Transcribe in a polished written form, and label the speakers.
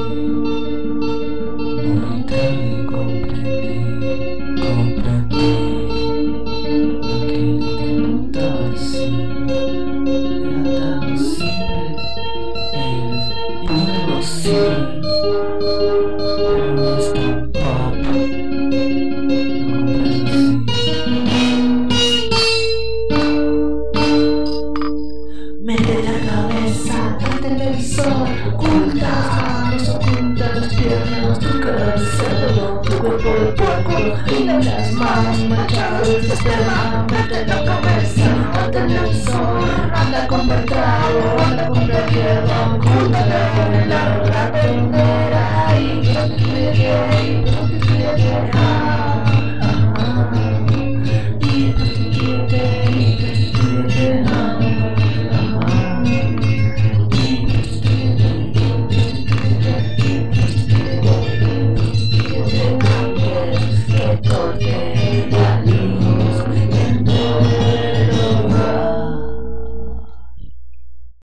Speaker 1: Muy tarde comprendí que el intento así era tan simple, el imposible. Pero es tan pop, lo comprendo así.
Speaker 2: Mete la cabeza al televisor, oculta las manos, oculta las piernas, tu cara de cerdo, tu cuerpo de puerco y las manos manchadas de esperma. Mete la cabeza al televisor, anda con Bertrado, anda con Bertrado, oculta la cabeza.